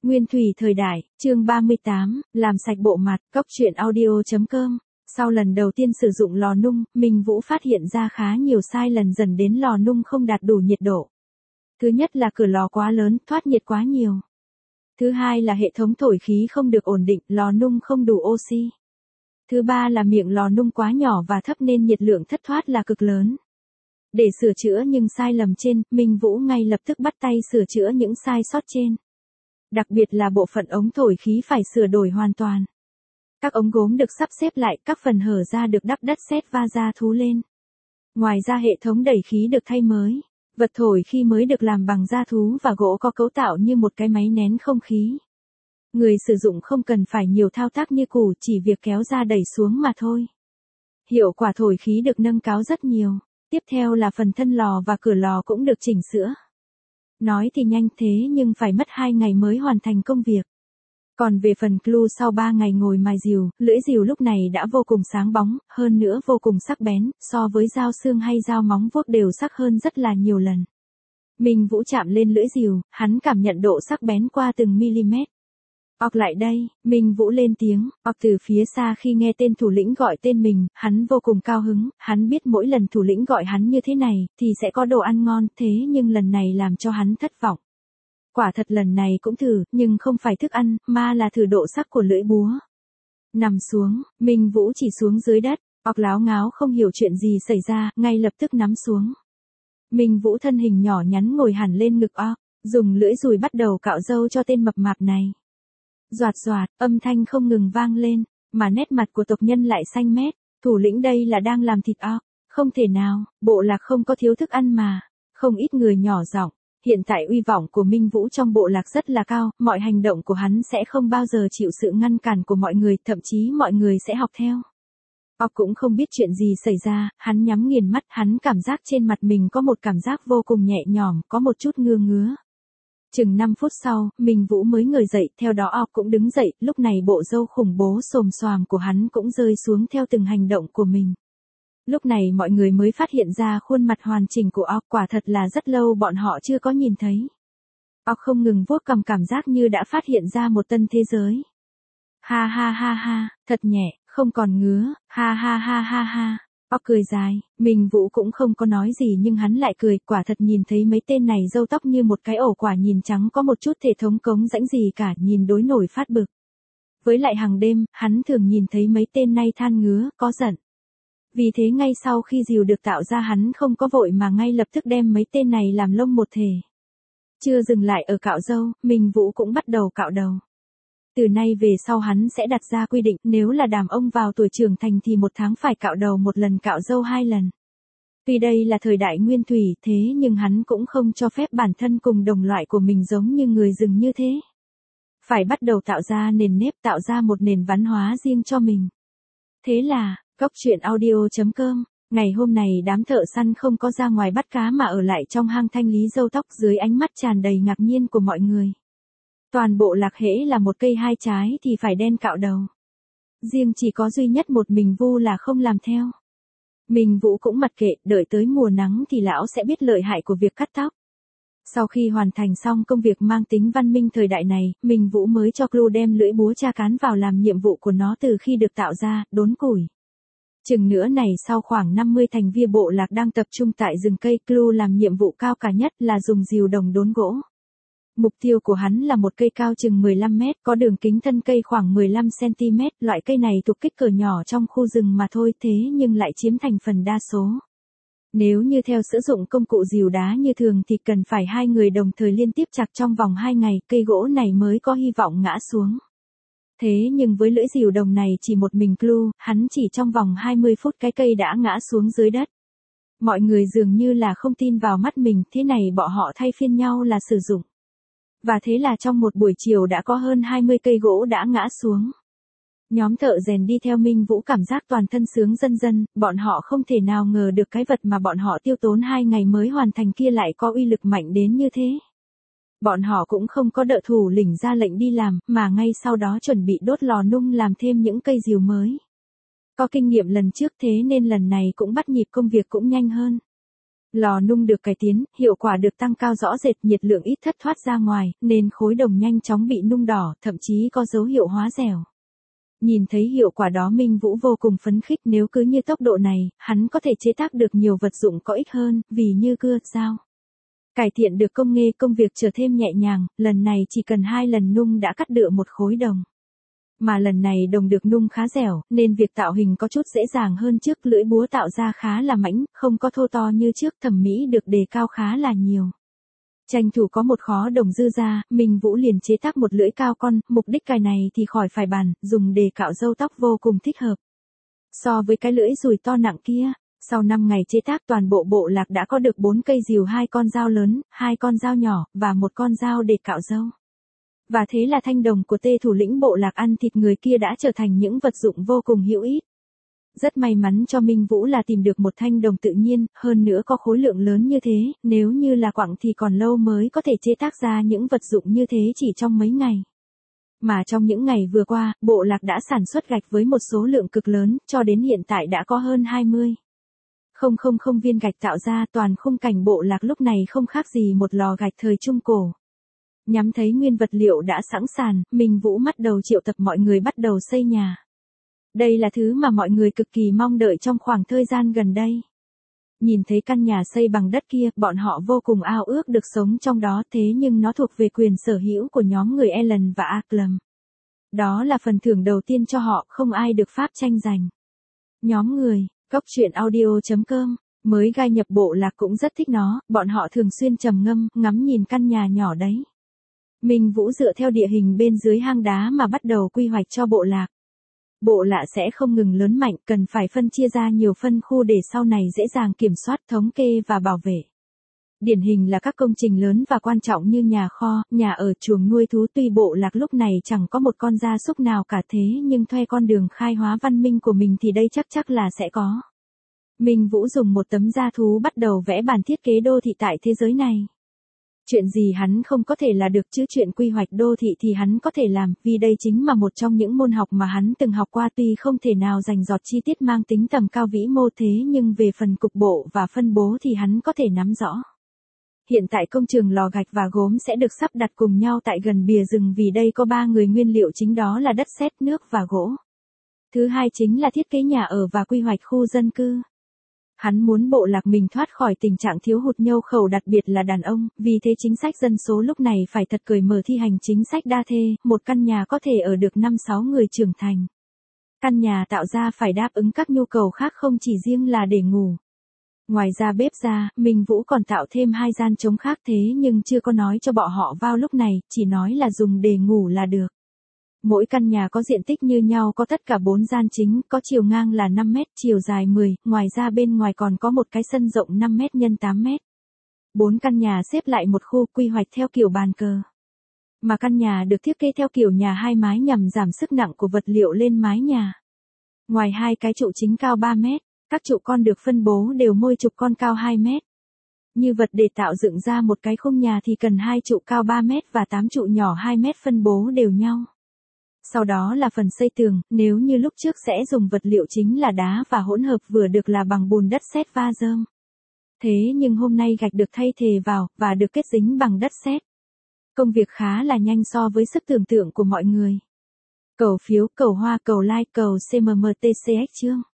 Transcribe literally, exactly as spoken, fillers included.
Nguyên thủy thời đại, chương ba mươi tám, làm sạch bộ mặt, cóc truyện audio chấm com. Sau lần đầu tiên sử dụng lò nung, Minh Vũ phát hiện ra khá nhiều sai lần dần đến lò nung không đạt đủ nhiệt độ. Thứ nhất là cửa lò quá lớn, thoát nhiệt quá nhiều. Thứ hai là hệ thống thổi khí không được ổn định, lò nung không đủ oxy. Thứ ba là miệng lò nung quá nhỏ và thấp nên nhiệt lượng thất thoát là cực lớn. Để sửa chữa những sai lầm trên, Minh Vũ ngay lập tức bắt tay sửa chữa những sai sót trên. Đặc biệt là bộ phận ống thổi khí phải sửa đổi hoàn toàn. Các ống gốm được sắp xếp lại, các phần hở ra được đắp đất sét va da thú lên. Ngoài ra hệ thống đẩy khí được thay mới. Vật thổi khí mới được làm bằng da thú và gỗ có cấu tạo như một cái máy nén không khí. Người sử dụng không cần phải nhiều thao tác như củ, chỉ việc kéo ra đẩy xuống mà thôi. Hiệu quả thổi khí được nâng cao rất nhiều. Tiếp theo là phần thân lò và cửa lò cũng được chỉnh sửa. Nói thì nhanh thế nhưng phải mất hai ngày mới hoàn thành công việc. Còn về phần glue, sau ba ngày ngồi mài rìu, lưỡi rìu lúc này đã vô cùng sáng bóng, hơn nữa vô cùng sắc bén, so với dao xương hay dao móng vuốt đều sắc hơn rất là nhiều lần. Minh Vũ chạm lên lưỡi rìu, hắn cảm nhận độ sắc bén qua từng mm. "Ọc lại đây," Minh Vũ lên tiếng. Ọc từ phía xa khi nghe tên thủ lĩnh gọi tên mình, hắn vô cùng cao hứng, hắn biết mỗi lần thủ lĩnh gọi hắn như thế này, thì sẽ có đồ ăn ngon, thế nhưng lần này làm cho hắn thất vọng. Quả thật lần này cũng thử, nhưng không phải thức ăn, mà là thử độ sắc của lưỡi búa. Nằm xuống, Minh Vũ chỉ xuống dưới đất, Ọc láo ngáo không hiểu chuyện gì xảy ra, ngay lập tức nắm xuống. Minh Vũ thân hình nhỏ nhắn ngồi hẳn lên ngực Ọc, dùng lưỡi dùi bắt đầu cạo râu cho tên mập mạp này. Doạt doạt, âm thanh không ngừng vang lên, mà nét mặt của tộc nhân lại xanh mét. Thủ lĩnh đây là đang làm thịt Ọc, không thể nào, bộ lạc không có thiếu thức ăn mà. Không ít người nhỏ giọng. Hiện tại uy vọng của Minh Vũ trong bộ lạc rất là cao, mọi hành động của hắn sẽ không bao giờ chịu sự ngăn cản của mọi người, thậm chí mọi người sẽ học theo. Ọc cũng không biết chuyện gì xảy ra, hắn nhắm nghiền mắt, hắn cảm giác trên mặt mình có một cảm giác vô cùng nhẹ nhõm, có một chút ngứa ngứa. Chừng năm phút sau, Minh Vũ mới ngồi dậy, theo đó Ọc cũng đứng dậy, lúc này bộ râu khủng bố xồm xoàm của hắn cũng rơi xuống theo từng hành động của mình. Lúc này mọi người mới phát hiện ra khuôn mặt hoàn chỉnh của Ọc, quả thật là rất lâu bọn họ chưa có nhìn thấy. Ọc không ngừng vuốt cầm, cảm giác như đã phát hiện ra một tân thế giới. Ha ha ha ha, thật nhẹ, không còn ngứa, ha ha ha ha ha. Ọc cười dài, Minh Vũ cũng không có nói gì nhưng hắn lại cười, quả thật nhìn thấy mấy tên này râu tóc như một cái ổ quả nhìn trắng, có một chút thể thống cống rãnh gì cả, nhìn đối nổi phát bực. Với lại hàng đêm, hắn thường nhìn thấy mấy tên này than ngứa, có giận. Vì thế ngay sau khi rìu được tạo ra hắn không có vội mà ngay lập tức đem mấy tên này làm lông một thể. Chưa dừng lại ở cạo râu, Minh Vũ cũng bắt đầu cạo đầu. Từ nay về sau hắn sẽ đặt ra quy định, nếu là đàn ông vào tuổi trưởng thành thì một tháng phải cạo đầu một lần, cạo râu hai lần. Tuy đây là thời đại nguyên thủy, thế nhưng hắn cũng không cho phép bản thân cùng đồng loại của mình giống như người rừng như thế. Phải bắt đầu tạo ra nền nếp, tạo ra một nền văn hóa riêng cho mình. Thế là, cóc truyện audio chấm com, ngày hôm này đám thợ săn không có ra ngoài bắt cá mà ở lại trong hang thanh lý râu tóc dưới ánh mắt tràn đầy ngạc nhiên của mọi người. Toàn bộ lạc hễ là một cây hai trái thì phải đen cạo đầu. Riêng chỉ có duy nhất một mình Vu là không làm theo. Minh Vũ cũng mặc kệ, đợi tới mùa nắng thì lão sẽ biết lợi hại của việc cắt tóc. Sau khi hoàn thành xong công việc mang tính văn minh thời đại này, Minh Vũ mới cho Clu đem lưỡi búa tra cán vào làm nhiệm vụ của nó từ khi được tạo ra, đốn củi. Chừng nữa này sau khoảng năm mươi thành viên bộ lạc đang tập trung tại rừng cây, Clu làm nhiệm vụ cao cả nhất là dùng rìu đồng đốn gỗ. Mục tiêu của hắn là một cây cao chừng mười lăm mét, có đường kính thân cây khoảng mười lăm xăng ti mét, loại cây này thuộc kích cỡ nhỏ trong khu rừng mà thôi, thế nhưng lại chiếm thành phần đa số. Nếu như theo sử dụng công cụ rìu đá như thường thì cần phải hai người đồng thời liên tiếp chặt trong vòng hai ngày, cây gỗ này mới có hy vọng ngã xuống. Thế nhưng với lưỡi rìu đồng này chỉ một mình Clu, hắn chỉ trong vòng hai mươi phút cái cây đã ngã xuống dưới đất. Mọi người dường như là không tin vào mắt mình, thế này bọn họ thay phiên nhau là sử dụng. Và thế là trong một buổi chiều đã có hơn hai mươi cây gỗ đã ngã xuống. Nhóm thợ rèn đi theo Minh Vũ cảm giác toàn thân sướng dân dân, bọn họ không thể nào ngờ được cái vật mà bọn họ tiêu tốn hai ngày mới hoàn thành kia lại có uy lực mạnh đến như thế. Bọn họ cũng không có đợi thủ lĩnh ra lệnh đi làm, mà ngay sau đó chuẩn bị đốt lò nung làm thêm những cây rìu mới. Có kinh nghiệm lần trước thế nên lần này cũng bắt nhịp công việc cũng nhanh hơn. Lò nung được cải tiến, hiệu quả được tăng cao rõ rệt, nhiệt lượng ít thất thoát ra ngoài, nên khối đồng nhanh chóng bị nung đỏ, thậm chí có dấu hiệu hóa dẻo. Nhìn thấy hiệu quả đó Minh Vũ vô cùng phấn khích, nếu cứ như tốc độ này, hắn có thể chế tác được nhiều vật dụng có ích hơn, vì như cưa, dao. Cải thiện được công nghệ, công việc trở thêm nhẹ nhàng, lần này chỉ cần hai lần nung đã cắt được một khối đồng. Mà lần này đồng được nung khá dẻo, nên việc tạo hình có chút dễ dàng hơn trước, lưỡi búa tạo ra khá là mãnh, không có thô to như trước, thẩm mỹ được đề cao khá là nhiều. Tranh thủ có một khó đồng dư ra, Minh Vũ liền chế tác một lưỡi cao con, mục đích cài này thì khỏi phải bàn, dùng để cạo râu tóc vô cùng thích hợp. So với cái lưỡi dùi to nặng kia, sau năm ngày chế tác toàn bộ bộ lạc đã có được bốn cây rìu, hai con dao lớn, hai con dao nhỏ, và một con dao để cạo râu. Và thế là thanh đồng của Tê thủ lĩnh bộ lạc ăn thịt người kia đã trở thành những vật dụng vô cùng hữu ích. Rất may mắn cho Minh Vũ là tìm được một thanh đồng tự nhiên, hơn nữa có khối lượng lớn như thế, nếu như là quặng thì còn lâu mới có thể chế tác ra những vật dụng như thế chỉ trong mấy ngày. Mà trong những ngày vừa qua, bộ lạc đã sản xuất gạch với một số lượng cực lớn, cho đến hiện tại đã có hơn hai mươi không không không viên gạch tạo ra, toàn khung cảnh bộ lạc lúc này không khác gì một lò gạch thời Trung Cổ. Nhắm thấy nguyên vật liệu đã sẵn sàng, Minh Vũ bắt đầu triệu tập mọi người bắt đầu xây nhà. Đây là thứ mà mọi người cực kỳ mong đợi trong khoảng thời gian gần đây. Nhìn thấy căn nhà xây bằng đất kia, bọn họ vô cùng ao ước được sống trong đó, thế nhưng nó thuộc về quyền sở hữu của nhóm người Ellen và Aclam. Đó là phần thưởng đầu tiên cho họ, không ai được pháp tranh giành. Nhóm người, Cốc Truyện Audio chấm com, mới gai nhập bộ lạc cũng rất thích nó, bọn họ thường xuyên trầm ngâm, ngắm nhìn căn nhà nhỏ đấy. Minh Vũ dựa theo địa hình bên dưới hang đá mà bắt đầu quy hoạch cho bộ lạc. Bộ lạc sẽ không ngừng lớn mạnh, cần phải phân chia ra nhiều phân khu để sau này dễ dàng kiểm soát, thống kê và bảo vệ. Điển hình là các công trình lớn và quan trọng như nhà kho, nhà ở, chuồng nuôi thú. Tuy bộ lạc lúc này chẳng có một con gia súc nào cả, thế nhưng thuê con đường khai hóa văn minh của mình thì đây chắc chắc là sẽ có. Minh Vũ dùng một tấm da thú bắt đầu vẽ bản thiết kế đô thị tại thế giới này. Chuyện gì hắn không có thể là được chứ, chuyện quy hoạch đô thị thì hắn có thể làm, vì đây chính là một trong những môn học mà hắn từng học qua, tuy không thể nào dành dọt chi tiết mang tính tầm cao vĩ mô, thế nhưng về phần cục bộ và phân bố thì hắn có thể nắm rõ. Hiện tại công trường lò gạch và gốm sẽ được sắp đặt cùng nhau tại gần bìa rừng, vì đây có ba người nguyên liệu chính, đó là đất sét, nước và gỗ. Thứ hai chính là thiết kế nhà ở và quy hoạch khu dân cư. Hắn muốn bộ lạc mình thoát khỏi tình trạng thiếu hụt nhân khẩu, đặc biệt là đàn ông, vì thế chính sách dân số lúc này phải thật cởi mở, thi hành chính sách đa thê, một căn nhà có thể ở được năm sáu người trưởng thành. Căn nhà tạo ra phải đáp ứng các nhu cầu khác, không chỉ riêng là để ngủ. Ngoài ra bếp ra, Minh Vũ còn tạo thêm hai gian trống khác, thế nhưng chưa có nói cho bọn họ vào lúc này, chỉ nói là dùng để ngủ là được. Mỗi căn nhà có diện tích như nhau, có tất cả bốn gian chính, có chiều ngang là năm mét, chiều dài mười, ngoài ra bên ngoài còn có một cái sân rộng năm mét nhân tám mét. Bốn căn nhà xếp lại một khu, quy hoạch theo kiểu bàn cờ. Mà căn nhà được thiết kế theo kiểu nhà hai mái nhằm giảm sức nặng của vật liệu lên mái nhà. Ngoài hai cái trụ chính cao ba mét, các trụ con được phân bố đều mỗi trụ con cao hai mét. Như vật để tạo dựng ra một cái khung nhà thì cần hai trụ cao ba mét và tám trụ nhỏ hai mét phân bố đều nhau. Sau đó là phần xây tường, nếu như lúc trước sẽ dùng vật liệu chính là đá và hỗn hợp vừa được là bằng bùn đất sét va rơm. Thế nhưng hôm nay gạch được thay thế vào, và được kết dính bằng đất sét. Công việc khá là nhanh so với sức tưởng tượng của mọi người. Cầu phiếu, cầu hoa, cầu like, cầu xê em em tê xê ích chương.